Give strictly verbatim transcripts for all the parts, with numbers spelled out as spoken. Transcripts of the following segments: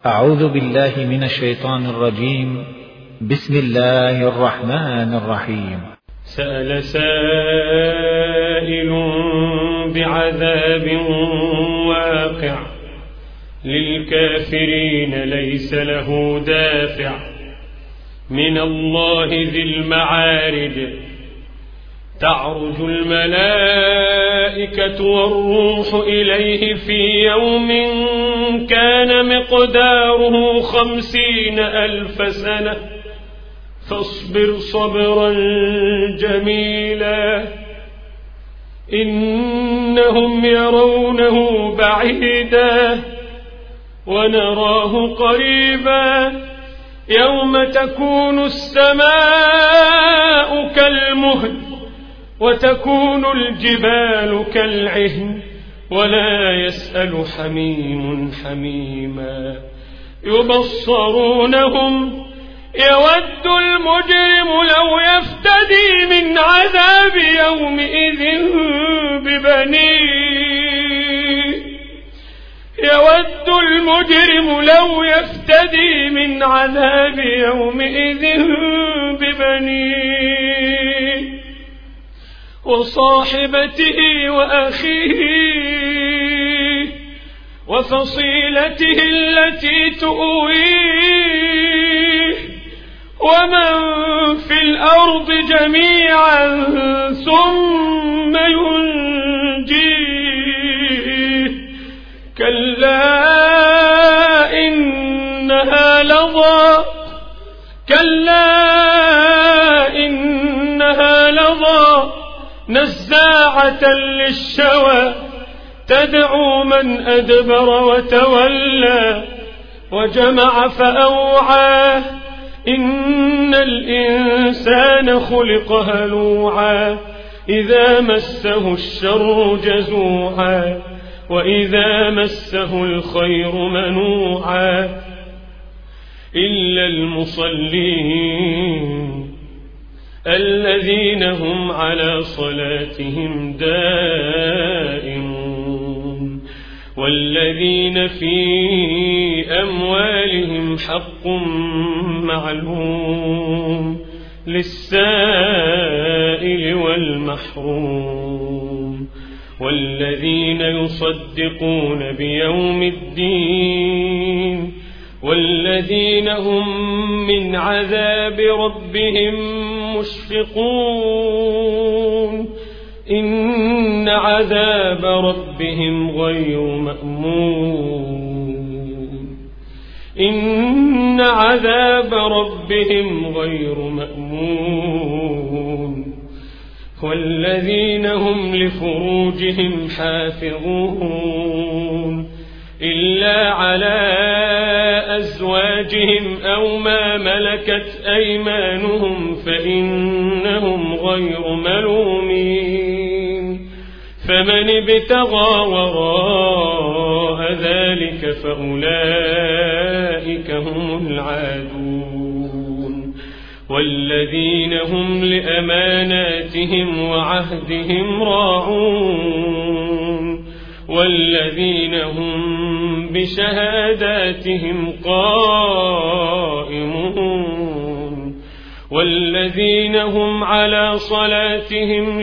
أعوذ بالله من الشيطان الرجيم. بسم الله الرحمن الرحيم. سأل سائل بعذاب واقع للكافرين ليس له دافع من الله ذي المعارج تعرج الملائكة والروح إليه في يوم كان مقداره خمسين ألف سنة فاصبر صبرا جميلا إنهم يرونه بعيدا ونراه قريبا يوم تكون السماء كالمهل وتكون الجبال كالعهن ولا يسأل حميم حميما يبصرونهم يود المجرم لو يفتدي من عذاب يومئذ ببنيه يود المجرم لو يفتدي من عذاب يومئذ ببنيه وصاحبته وأخيه وفصيلته التي تؤويه ومن في الأرض جميعا ثم ينجيه كلا إنها لظى كلا إنها لظى نزاعة للشوى تدعو من أدبر وتولى وجمع فأوعى إن الإنسان خلق هلوعا إذا مسه الشر جزوعا وإذا مسه الخير منوعا إلا المصلين الذين هم على صلاتهم دائمون والذين في أموالهم حق معلوم للسائل والمحروم والذين يصدقون بيوم الدين والذين هم من عذاب ربهم مشفقون إن عذاب ربهم غير مأمون إن عذاب ربهم غير مأمون والذين هم لفروجهم حافظون إلا على أزواجهم أو ما ملكت أيمانهم فإنهم غير ملومين فمن ابتغى وراء ذلك فأولئك هم العادون والذين هم لأماناتهم وعهدهم راعون والذين هم بشهاداتهم قائمون والذين هم على صلاتهم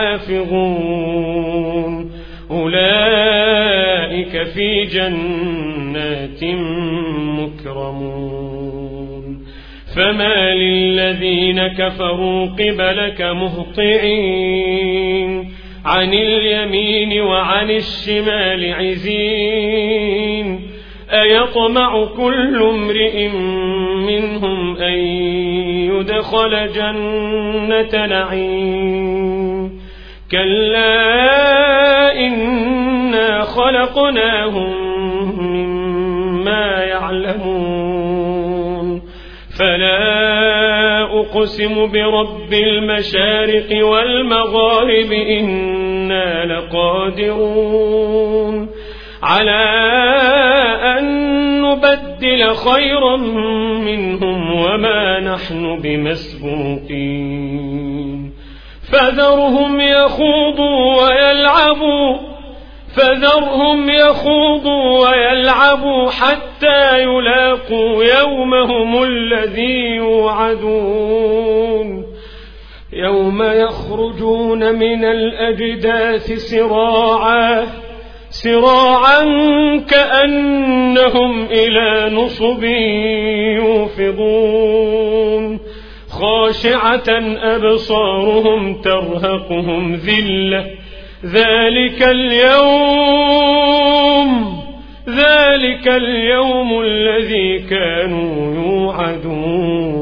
يحافظون أولئك في جنات مكرمون فما للذين كفروا قبلك مهطعين عن اليمين وعن الشمال عزين أيطمع كل امرئ منهم أن يدخل جنة نعيم كلا إنا خلقناهم مما يعلمون فلا أقسم برب المشارق والمغارب إنا لقادرون على أن نبدل خيرا منهم وما نحن بمسبوقين فذرهم يخوضوا ويلعبوا فذرهم يخوضوا ويلعبوا حتى يلاقوا يومهم الذي يوعدون يوم يخرجون من الأجداث سراعا سراعا كأنهم إلى نصب يوفضون خاشعة أبصارهم ترهقهم ذلة ذلك اليوم ذلك اليوم الذي كانوا يوعدون